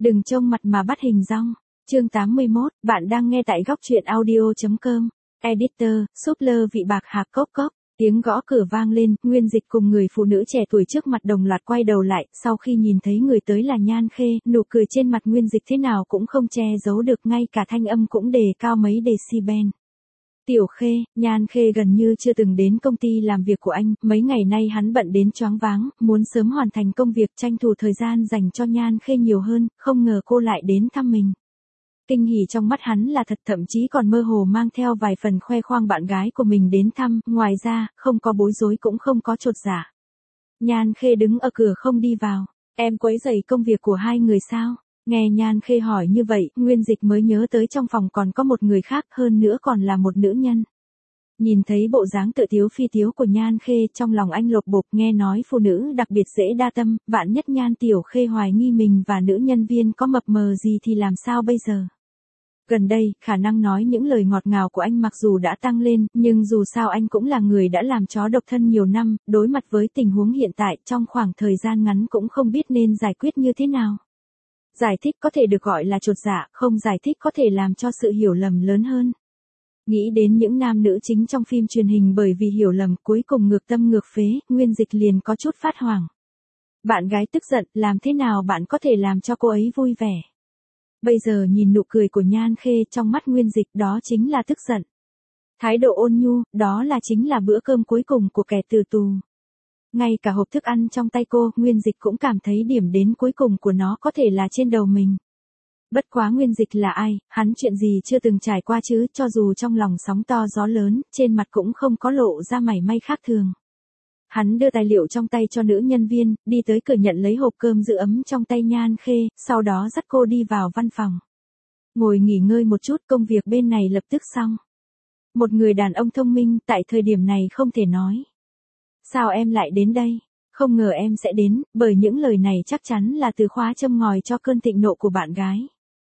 Đừng trông mặt mà bắt hình dong. Chương 81, bạn đang nghe tại góc truyện audio.com. Editor, Súp-lơ vị bạc hạc cốc cốc. Tiếng gõ cửa vang lên, Nguyên Dịch cùng người phụ nữ trẻ tuổi trước mặt đồng loạt quay đầu lại, sau khi nhìn thấy người tới là Nhan Khê, nụ cười trên mặt Nguyên Dịch thế nào cũng không che giấu được, ngay cả thanh âm cũng đề cao mấy decibel. Tiểu Khê, Nhan Khê gần như chưa từng đến công ty làm việc của anh, mấy ngày nay hắn bận đến choáng váng, muốn sớm hoàn thành công việc, tranh thủ thời gian dành cho Nhan Khê nhiều hơn, không ngờ cô lại đến thăm mình. Kinh hỉ trong mắt hắn là thật, thậm chí còn mơ hồ mang theo vài phần khoe khoang bạn gái của mình đến thăm, ngoài ra, không có bối rối cũng không có chột dạ. Nhan Khê đứng ở cửa không đi vào. Em quấy rầy công việc của hai người sao? Nghe Nhan Khê hỏi như vậy, Nguyên Dịch mới nhớ tới trong phòng còn có một người khác, hơn nữa còn là một nữ nhân. Nhìn thấy bộ dáng tự tiếu phi tiếu của Nhan Khê, trong lòng anh lột bột, nghe nói phụ nữ đặc biệt dễ đa tâm, vạn nhất Nhan Tiểu Khê hoài nghi mình và nữ nhân viên có mập mờ gì thì làm sao bây giờ? Gần đây, khả năng nói những lời ngọt ngào của anh mặc dù đã tăng lên, nhưng dù sao anh cũng là người đã làm chó độc thân nhiều năm, đối mặt với tình huống hiện tại trong khoảng thời gian ngắn cũng không biết nên giải quyết như thế nào. Giải thích có thể được gọi là chột dạ, không giải thích có thể làm cho sự hiểu lầm lớn hơn. Nghĩ đến những nam nữ chính trong phim truyền hình bởi vì hiểu lầm cuối cùng ngược tâm ngược phế, Nguyên Dịch liền có chút phát hoảng. Bạn gái tức giận, làm thế nào bạn có thể làm cho cô ấy vui vẻ? Bây giờ nhìn nụ cười của Nhan Khê trong mắt Nguyên Dịch, đó chính là tức giận. Thái độ ôn nhu, đó là chính là bữa cơm cuối cùng của kẻ từ tù. Ngay cả hộp thức ăn trong tay cô, Nguyên Dịch cũng cảm thấy điểm đến cuối cùng của nó có thể là trên đầu mình. Bất quá Nguyên Dịch là ai, hắn chuyện gì chưa từng trải qua chứ, cho dù trong lòng sóng to gió lớn, trên mặt cũng không có lộ ra mảy may khác thường. Hắn đưa tài liệu trong tay cho nữ nhân viên, đi tới cửa nhận lấy hộp cơm giữ ấm trong tay Nhan Khê, sau đó dắt cô đi vào văn phòng. Ngồi nghỉ ngơi một chút, công việc bên này lập tức xong. Một người đàn ông thông minh, tại thời điểm này không thể nói. Sao em lại đến đây? Không ngờ em sẽ đến, bởi những lời này chắc chắn là từ khóa châm ngòi cho cơn thịnh nộ của bạn gái.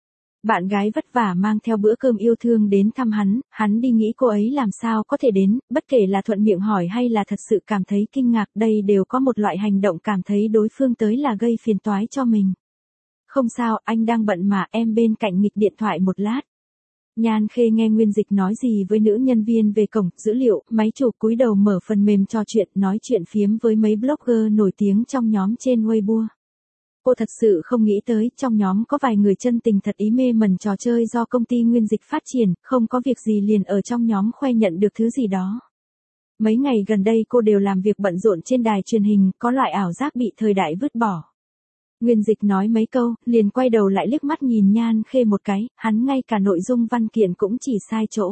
Bạn gái vất vả mang theo bữa cơm yêu thương đến thăm hắn đi nghĩ cô ấy làm sao có thể đến, bất kể là thuận miệng hỏi hay là thật sự cảm thấy kinh ngạc, đây đều có một loại hành động cảm thấy đối phương tới là gây phiền toái cho mình. Không sao, anh đang bận mà, em bên cạnh nghịch điện thoại một lát. Nhan Khê nghe Nguyên Dịch nói gì với nữ nhân viên về cổng, dữ liệu, máy chủ, cúi đầu mở phần mềm trò chuyện, nói chuyện phiếm với mấy blogger nổi tiếng trong nhóm trên Weibo. Cô thật sự không nghĩ tới, trong nhóm có vài người chân tình thật ý mê mẩn trò chơi do công ty Nguyên Dịch phát triển, không có việc gì liền ở trong nhóm khoe nhận được thứ gì đó. Mấy ngày gần đây cô đều làm việc bận rộn trên đài truyền hình, có loại ảo giác bị thời đại vứt bỏ. Nguyên Dịch nói mấy câu, liền quay đầu lại liếc mắt nhìn Nhan Khê một cái, hắn ngay cả nội dung văn kiện cũng chỉ sai chỗ.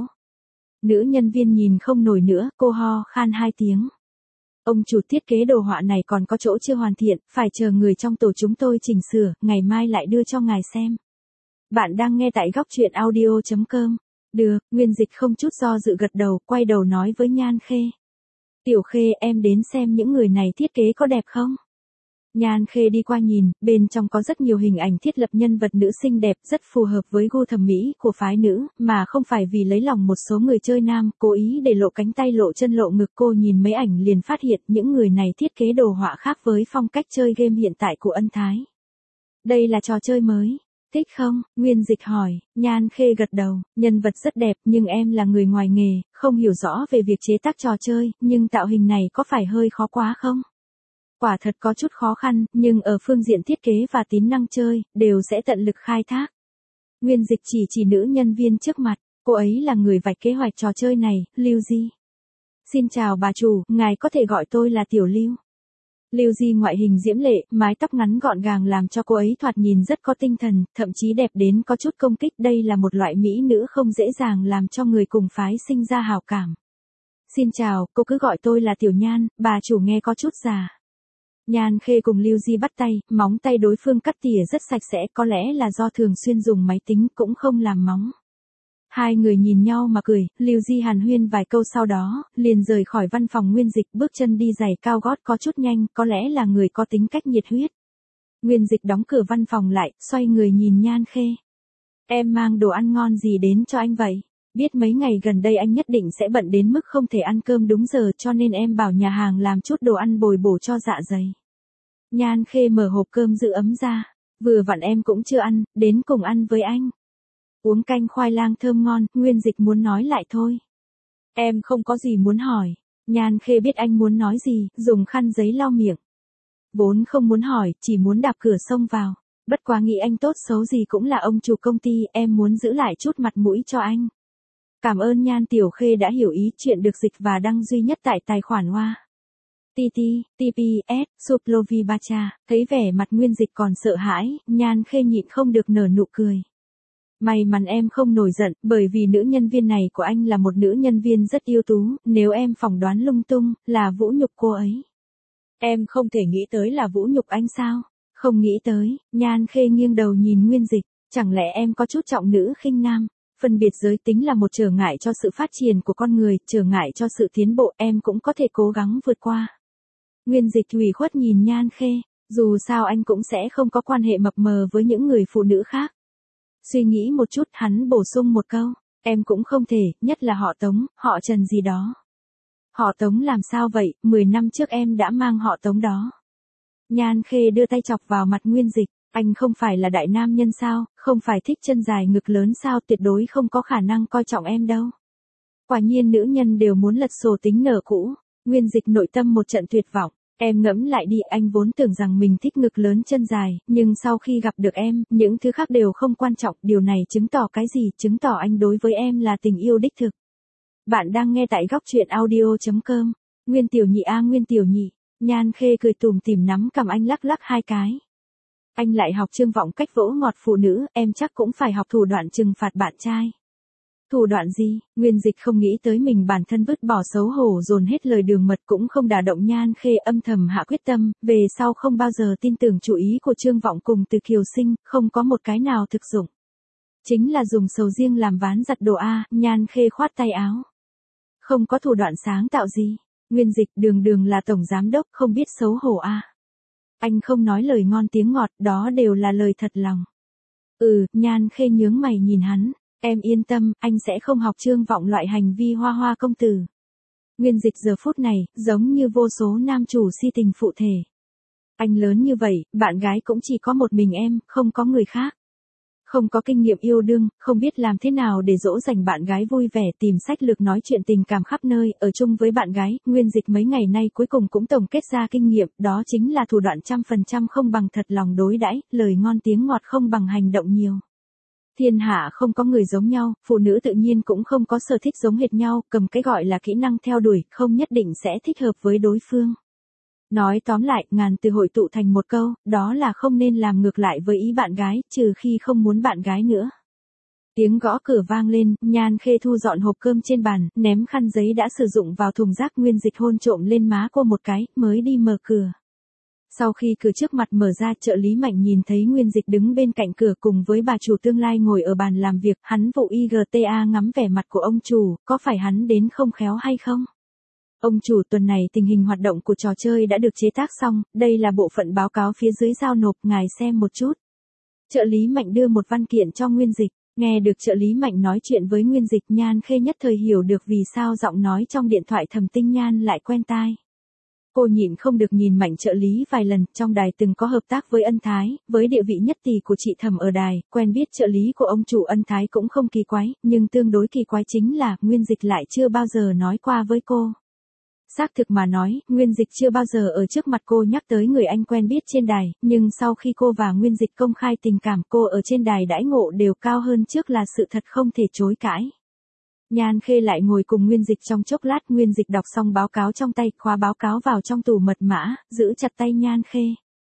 Nữ nhân viên nhìn không nổi nữa, cô ho khan 2 tiếng. Ông chủ thiết kế đồ họa này còn có chỗ chưa hoàn thiện, phải chờ người trong tổ chúng tôi chỉnh sửa, ngày mai lại đưa cho ngài xem. Bạn đang nghe tại góc truyện audio.com. Được, Nguyên Dịch không chút do dự gật đầu, quay đầu nói với Nhan Khê. Tiểu Khê, em đến xem những người này thiết kế có đẹp không? Nhan Khê đi qua nhìn, bên trong có rất nhiều hình ảnh thiết lập nhân vật nữ xinh đẹp, rất phù hợp với gu thẩm mỹ của phái nữ, mà không phải vì lấy lòng một số người chơi nam, cố ý để lộ cánh tay lộ chân lộ ngực. Cô nhìn mấy ảnh liền phát hiện những người này thiết kế đồ họa khác với phong cách chơi game hiện tại của Ân Thái. Đây là trò chơi mới, thích không? Nguyên Dịch hỏi. Nhan Khê gật đầu, nhân vật rất đẹp, nhưng em là người ngoài nghề, không hiểu rõ về việc chế tác trò chơi, nhưng tạo hình này có phải hơi khó quá không? Quả thật có chút khó khăn, nhưng ở phương diện thiết kế và tính năng chơi, đều sẽ tận lực khai thác. Nguyên Dịch chỉ nữ nhân viên trước mặt, cô ấy là người vạch kế hoạch trò chơi này, Lưu Di. Xin chào bà chủ, ngài có thể gọi tôi là Tiểu Lưu. Lưu Di ngoại hình diễm lệ, mái tóc ngắn gọn gàng làm cho cô ấy thoạt nhìn rất có tinh thần, thậm chí đẹp đến có chút công kích. Đây là một loại mỹ nữ không dễ dàng làm cho người cùng phái sinh ra hảo cảm. Xin chào, cô cứ gọi tôi là Tiểu Nhan, bà chủ nghe có chút già. Nhan Khê cùng Lưu Di bắt tay, móng tay đối phương cắt tỉa rất sạch sẽ, có lẽ là do thường xuyên dùng máy tính cũng không làm móng. Hai người nhìn nhau mà cười, Lưu Di hàn huyên vài câu sau đó, liền rời khỏi văn phòng Nguyên Dịch, bước chân đi giày cao gót có chút nhanh, có lẽ là người có tính cách nhiệt huyết. Nguyên Dịch đóng cửa văn phòng lại, xoay người nhìn Nhan Khê. Em mang đồ ăn ngon gì đến cho anh vậy? Biết mấy ngày gần đây anh nhất định sẽ bận đến mức không thể ăn cơm đúng giờ, cho nên em bảo nhà hàng làm chút đồ ăn bồi bổ cho dạ dày. Nhan Khê mở hộp cơm giữ ấm ra. Vừa vặn em cũng chưa ăn, đến cùng ăn với anh. Uống canh khoai lang thơm ngon, Nguyên Dịch muốn nói lại thôi. Em không có gì muốn hỏi. Nhan Khê biết anh muốn nói gì, dùng khăn giấy lau miệng. Vốn không muốn hỏi, chỉ muốn đạp cửa xông vào. Bất quá nghĩ anh tốt xấu gì cũng là ông chủ công ty, em muốn giữ lại chút mặt mũi cho anh. Cảm ơn Nhan Tiểu Khê đã hiểu ý, chuyện được dịch và đăng duy nhất tại tài khoản Hoa. TPS, Suplovibacha, thấy vẻ mặt Nguyên Dịch còn sợ hãi, Nhan Khê nhịn không được nở nụ cười. May mắn em không nổi giận, bởi vì nữ nhân viên này của anh là một nữ nhân viên rất ưu tú, nếu em phỏng đoán lung tung, là vũ nhục cô ấy. Em không thể nghĩ tới là vũ nhục anh sao? Không nghĩ tới, Nhan Khê nghiêng đầu nhìn Nguyên Dịch, chẳng lẽ em có chút trọng nữ khinh nam? Phân biệt giới tính là một trở ngại cho sự phát triển của con người, trở ngại cho sự tiến bộ, em cũng có thể cố gắng vượt qua. Nguyên Dịch ủy khuất nhìn Nhan Khê, dù sao anh cũng sẽ không có quan hệ mập mờ với những người phụ nữ khác. Suy nghĩ một chút, hắn bổ sung một câu, em cũng không thể, nhất là họ Tống, họ Trần gì đó. Họ Tống làm sao vậy, 10 năm trước em đã mang họ Tống đó. Nhan Khê đưa tay chọc vào mặt Nguyên Dịch, anh không phải là đại nam nhân sao, không phải thích chân dài ngực lớn sao, tuyệt đối không có khả năng coi trọng em đâu. Quả nhiên nữ nhân đều muốn lật sổ tính nợ cũ. Nguyên Dịch nội tâm một trận tuyệt vọng. Em ngẫm lại đi, anh vốn tưởng rằng mình thích ngực lớn chân dài, nhưng sau khi gặp được em, những thứ khác đều không quan trọng, điều này chứng tỏ cái gì, chứng tỏ anh đối với em là tình yêu đích thực. Bạn đang nghe tại góc truyện audio.com. Nguyên Tiểu Nhị a Nguyên Tiểu Nhị. Nhan Khê cười tủm tỉm nắm cầm anh lắc lắc hai cái. Anh lại học trương vọng cách vỗ ngọt phụ nữ, em chắc cũng phải học thủ đoạn trừng phạt bạn trai. Thủ đoạn gì? Nguyên Dịch không nghĩ tới mình bản thân vứt bỏ xấu hổ dồn hết lời đường mật cũng không đả động Nhan Khê, âm thầm hạ quyết tâm, về sau không bao giờ tin tưởng chủ ý của Trương Vọng cùng Từ Kiều Sinh, không có một cái nào thực dụng. Chính là dùng sầu riêng làm ván giặt đồ a. Nhan Khê khoát tay áo. Không có thủ đoạn sáng tạo gì. Nguyên Dịch đường đường là tổng giám đốc, không biết xấu hổ a. Anh không nói lời ngon tiếng ngọt, đó đều là lời thật lòng. Nhan Khê nhướng mày nhìn hắn. Em yên tâm, anh sẽ không học Trương Vọng loại hành vi hoa hoa công tử. Nguyên Dịch giờ phút này, giống như vô số nam chủ si tình phụ thể. Anh lớn như vậy, bạn gái cũng chỉ có một mình em, không có người khác. Không có kinh nghiệm yêu đương, không biết làm thế nào để dỗ dành bạn gái vui vẻ, tìm sách lược nói chuyện tình cảm khắp nơi, ở chung với bạn gái. Nguyên Dịch mấy ngày nay cuối cùng cũng tổng kết ra kinh nghiệm, đó chính là thủ đoạn 100% không bằng thật lòng đối đãi, lời ngon tiếng ngọt không bằng hành động nhiều. Thiên hạ không có người giống nhau, phụ nữ tự nhiên cũng không có sở thích giống hệt nhau, cầm cái gọi là kỹ năng theo đuổi, không nhất định sẽ thích hợp với đối phương. Nói tóm lại, ngàn từ hội tụ thành một câu, đó là không nên làm ngược lại với ý bạn gái, trừ khi không muốn bạn gái nữa. Tiếng gõ cửa vang lên, Nhan Khê thu dọn hộp cơm trên bàn, ném khăn giấy đã sử dụng vào thùng rác. Nguyên Dịch hôn trộm lên má cô một cái, mới đi mở cửa. Sau khi cửa trước mặt mở ra, trợ lý Mạnh nhìn thấy Nguyên Dịch đứng bên cạnh cửa cùng với bà chủ tương lai ngồi ở bàn làm việc, hắn vội IGTA ngắm vẻ mặt của ông chủ, có phải hắn đến không khéo hay không? Ông chủ, tuần này tình hình hoạt động của trò chơi đã được chế tác xong, đây là bộ phận báo cáo phía dưới giao nộp, ngài xem một chút. Trợ lý Mạnh đưa một văn kiện cho Nguyên Dịch, nghe được trợ lý Mạnh nói chuyện với Nguyên Dịch, Nhan Khê nhất thời hiểu được vì sao giọng nói trong điện thoại Thẩm Tinh Nhan lại quen tai. Cô nhịn không được nhìn Mạnh trợ lý vài lần, trong đài từng có hợp tác với Ân Thái, với địa vị nhất tỷ của chị Thẩm ở đài, quen biết trợ lý của ông chủ Ân Thái cũng không kỳ quái, nhưng tương đối kỳ quái chính là, Nguyên Dịch lại chưa bao giờ nói qua với cô. Xác thực mà nói, Nguyên Dịch chưa bao giờ ở trước mặt cô nhắc tới người anh quen biết trên đài, nhưng sau khi cô và Nguyên Dịch công khai tình cảm, cô ở trên đài đãi ngộ đều cao hơn trước là sự thật không thể chối cãi. Nhan Khê lại ngồi cùng Nguyên Dịch trong chốc lát, Nguyên Dịch đọc xong báo cáo trong tay, khóa báo cáo vào trong tủ mật mã, giữ chặt tay Nhan Khê.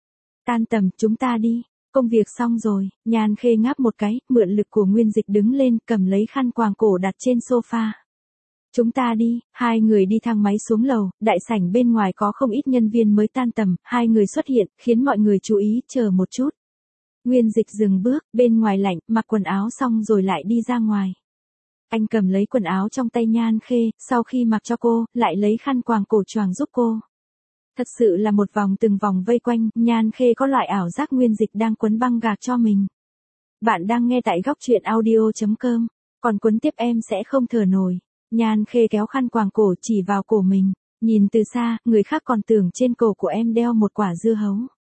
Tan tầm, chúng ta đi, công việc xong rồi. Nhan Khê ngáp một cái, mượn lực của Nguyên Dịch đứng lên, cầm lấy khăn quàng cổ đặt trên sofa. Chúng ta đi. Hai người đi thang máy xuống lầu, đại sảnh bên ngoài có không ít nhân viên mới tan tầm, hai người xuất hiện, khiến mọi người chú ý, chờ một chút. Nguyên Dịch dừng bước, bên ngoài lạnh, mặc quần áo xong rồi lại đi ra ngoài. Anh cầm lấy quần áo trong tay Nhan Khê, sau khi mặc cho cô, lại lấy khăn quàng cổ choàng giúp cô. Thật sự là một vòng từng vòng vây quanh, Nhan Khê có loại ảo giác Nguyên Dịch đang quấn băng gạc cho mình. Bạn đang nghe tại góc truyện audio.com, còn quấn tiếp em sẽ không thở nổi. Nhan Khê kéo khăn quàng cổ chỉ vào cổ mình, nhìn từ xa, người khác còn tưởng trên cổ của em đeo một quả dưa hấu.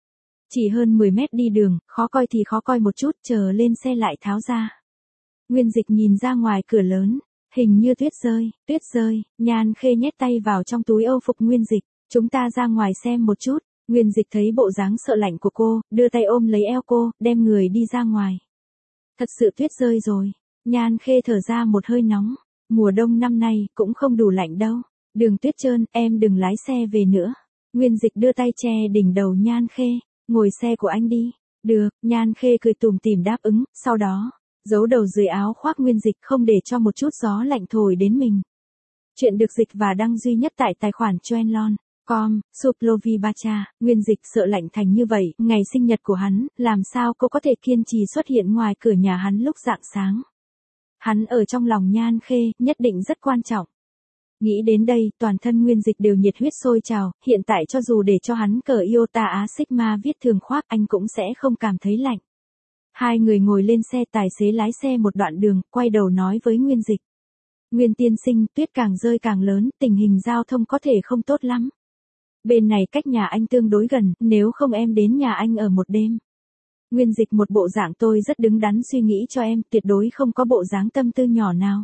Chỉ hơn 10 mét đi đường, khó coi thì khó coi một chút, chờ lên xe lại tháo ra. Nguyên Dịch nhìn ra ngoài cửa lớn, hình như tuyết rơi, Nhan Khê nhét tay vào trong túi âu phục Nguyên Dịch, chúng ta ra ngoài xem một chút. Nguyên Dịch thấy bộ dáng sợ lạnh của cô, đưa tay ôm lấy eo cô, đem người đi ra ngoài. Thật sự tuyết rơi rồi, Nhan Khê thở ra một hơi nóng, mùa đông năm nay cũng không đủ lạnh đâu, đường tuyết trơn, em đừng lái xe về nữa. Nguyên Dịch đưa tay che đỉnh đầu Nhan Khê, ngồi xe của anh đi. Được, Nhan Khê cười tủm tỉm đáp ứng, sau đó giấu đầu dưới áo khoác Nguyên Dịch không để cho một chút gió lạnh thổi đến mình. Chuyện được dịch và đăng duy nhất tại tài khoản Choenlon.com, Suplovibacha. Nguyên Dịch sợ lạnh thành như vậy, ngày sinh nhật của hắn, làm sao cô có thể kiên trì xuất hiện ngoài cửa nhà hắn lúc rạng sáng. Hắn ở trong lòng Nhan Khê, nhất định rất quan trọng. Nghĩ đến đây, toàn thân Nguyên Dịch đều nhiệt huyết sôi trào, hiện tại cho dù để cho hắn cờ Iota Á Sigma viết thường khoác anh cũng sẽ không cảm thấy lạnh. Hai người ngồi lên xe, tài xế lái xe một đoạn đường, quay đầu nói với Nguyên Dịch. Nguyên tiên sinh, tuyết càng rơi càng lớn, tình hình giao thông có thể không tốt lắm. Bên này cách nhà anh tương đối gần, nếu không em đến nhà anh ở một đêm. Nguyên Dịch một bộ dạng tôi rất đứng đắn suy nghĩ cho em, tuyệt đối không có bộ dáng tâm tư nhỏ nào.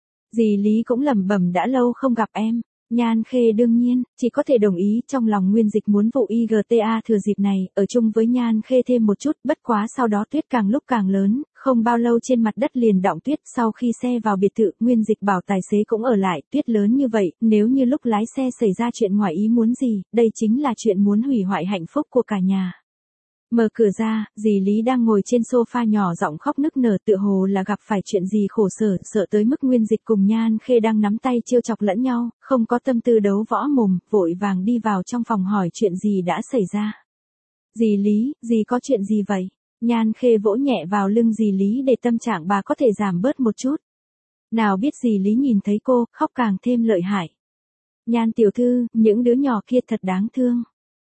Dì Lý cũng lẩm bẩm đã lâu không gặp em. Nhan Khê đương nhiên, chỉ có thể đồng ý, trong lòng Nguyên Dịch muốn vụ IGTA thừa dịp này, ở chung với Nhan Khê thêm một chút, bất quá sau đó tuyết càng lúc càng lớn, không bao lâu trên mặt đất liền đọng tuyết, sau khi xe vào biệt thự, Nguyên Dịch bảo tài xế cũng ở lại, tuyết lớn như vậy, nếu như lúc lái xe xảy ra chuyện ngoài ý muốn gì, đây chính là chuyện muốn hủy hoại hạnh phúc của cả nhà. Mở cửa ra, dì Lý đang ngồi trên sofa nhỏ giọng khóc nức nở, tựa hồ là gặp phải chuyện gì khổ sở, sợ tới mức Nguyên Dịch cùng Nhan Khê đang nắm tay trêu chọc lẫn nhau, không có tâm tư đấu võ mồm, vội vàng đi vào trong phòng hỏi chuyện gì đã xảy ra. Dì Lý, dì có chuyện gì vậy? Nhan Khê vỗ nhẹ vào lưng dì Lý để tâm trạng bà có thể giảm bớt một chút. Nào biết dì Lý nhìn thấy cô, khóc càng thêm lợi hại. Nhan tiểu thư, những đứa nhỏ kia thật đáng thương.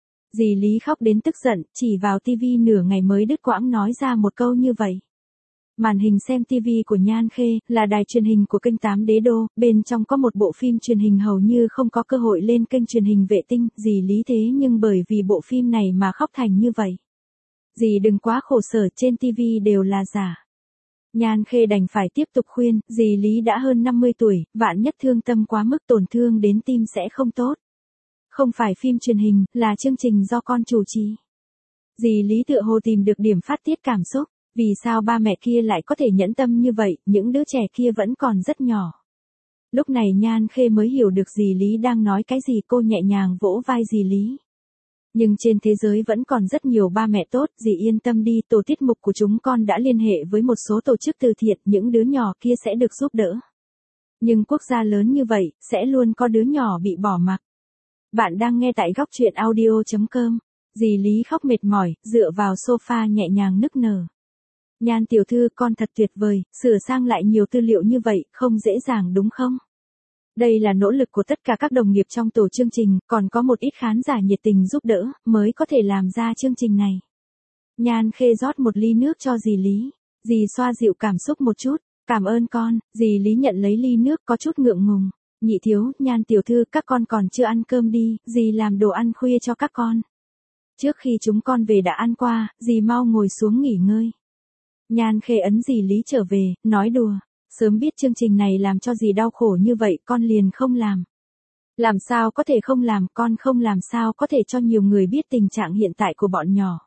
Dì Lý khóc đến tức giận, chỉ vào tivi nửa ngày mới đứt quãng nói ra một câu như vậy. Màn hình xem tivi của Nhan Khê, là đài truyền hình của kênh 8 Đế Đô, bên trong có một bộ phim truyền hình hầu như không có cơ hội lên kênh truyền hình vệ tinh, dì Lý thế nhưng bởi vì bộ phim này mà khóc thành như vậy. Dì đừng quá khổ sở, trên tivi đều là giả. Nhan Khê đành phải tiếp tục khuyên, dì Lý đã hơn 50 tuổi, vạn nhất thương tâm quá mức tổn thương đến tim sẽ không tốt. Không phải phim truyền hình, là chương trình do con chủ trì. Dì Lý tựa hồ tìm được điểm phát tiết cảm xúc, vì sao ba mẹ kia lại có thể nhẫn tâm như vậy, những đứa trẻ kia vẫn còn rất nhỏ. Lúc này Nhan Khê mới hiểu được dì Lý đang nói cái gì, cô nhẹ nhàng vỗ vai dì Lý. Nhưng trên thế giới vẫn còn rất nhiều ba mẹ tốt, dì yên tâm đi, tổ tiết mục của chúng con đã liên hệ với một số tổ chức từ thiện, những đứa nhỏ kia sẽ được giúp đỡ. Nhưng quốc gia lớn như vậy, sẽ luôn có đứa nhỏ bị bỏ mặc. Bạn đang nghe tại góc truyện audio.com. Dì Lý khóc mệt mỏi, dựa vào sofa nhẹ nhàng nức nở. Nhan tiểu thư, con thật tuyệt vời, sửa sang lại nhiều tư liệu như vậy, không dễ dàng đúng không? Đây là nỗ lực của tất cả các đồng nghiệp trong tổ chương trình, còn có một ít khán giả nhiệt tình giúp đỡ, mới có thể làm ra chương trình này. Nhan Khê rót một ly nước cho dì Lý. Dì xoa dịu cảm xúc một chút, cảm ơn con, dì Lý nhận lấy ly nước có chút ngượng ngùng. Nhị thiếu, Nhan tiểu thư, các con còn chưa ăn cơm đi, dì làm đồ ăn khuya cho các con. Trước khi chúng con về đã ăn qua, dì mau ngồi xuống nghỉ ngơi. Nhan Khê ấn dì Lý trở về, nói đùa, sớm biết chương trình này làm cho dì đau khổ như vậy, con liền không làm. Làm sao có thể không làm, con không làm sao có thể cho nhiều người biết tình trạng hiện tại của bọn nhỏ.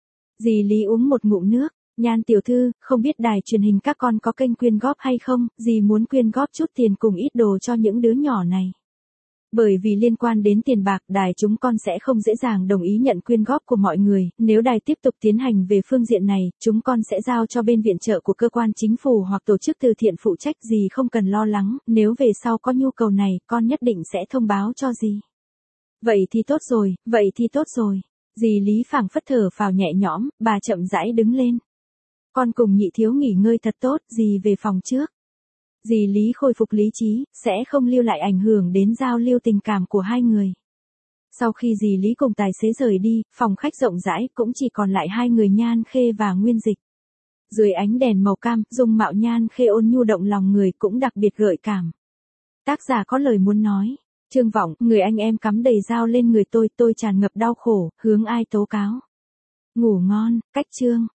Dì Lý uống một ngụm nước. Nhan tiểu thư, không biết đài truyền hình các con có kênh quyên góp hay không, dì muốn quyên góp chút tiền cùng ít đồ cho những đứa nhỏ này. Bởi vì liên quan đến tiền bạc, đài chúng con sẽ không dễ dàng đồng ý nhận quyên góp của mọi người, nếu đài tiếp tục tiến hành về phương diện này, chúng con sẽ giao cho bên viện trợ của cơ quan chính phủ hoặc tổ chức từ thiện phụ trách, dì không cần lo lắng, nếu về sau có nhu cầu này, con nhất định sẽ thông báo cho dì. Vậy thì tốt rồi, dì Lý phảng phất thở phào nhẹ nhõm, bà chậm rãi đứng lên. Con cùng nhị thiếu nghỉ ngơi thật tốt, dì về phòng trước. Dì Lý khôi phục lý trí, sẽ không lưu lại ảnh hưởng đến giao lưu tình cảm của hai người. Sau khi dì Lý cùng tài xế rời đi, phòng khách rộng rãi cũng chỉ còn lại hai người Nhan Khê và Nguyên Dịch. Dưới ánh đèn màu cam, dung mạo Nhan Khê ôn nhu động lòng người cũng đặc biệt gợi cảm. Tác giả có lời muốn nói. Trương Vọng, người anh em cắm đầy dao lên người tôi tràn ngập đau khổ, hướng ai tố cáo. Ngủ ngon, cách chương.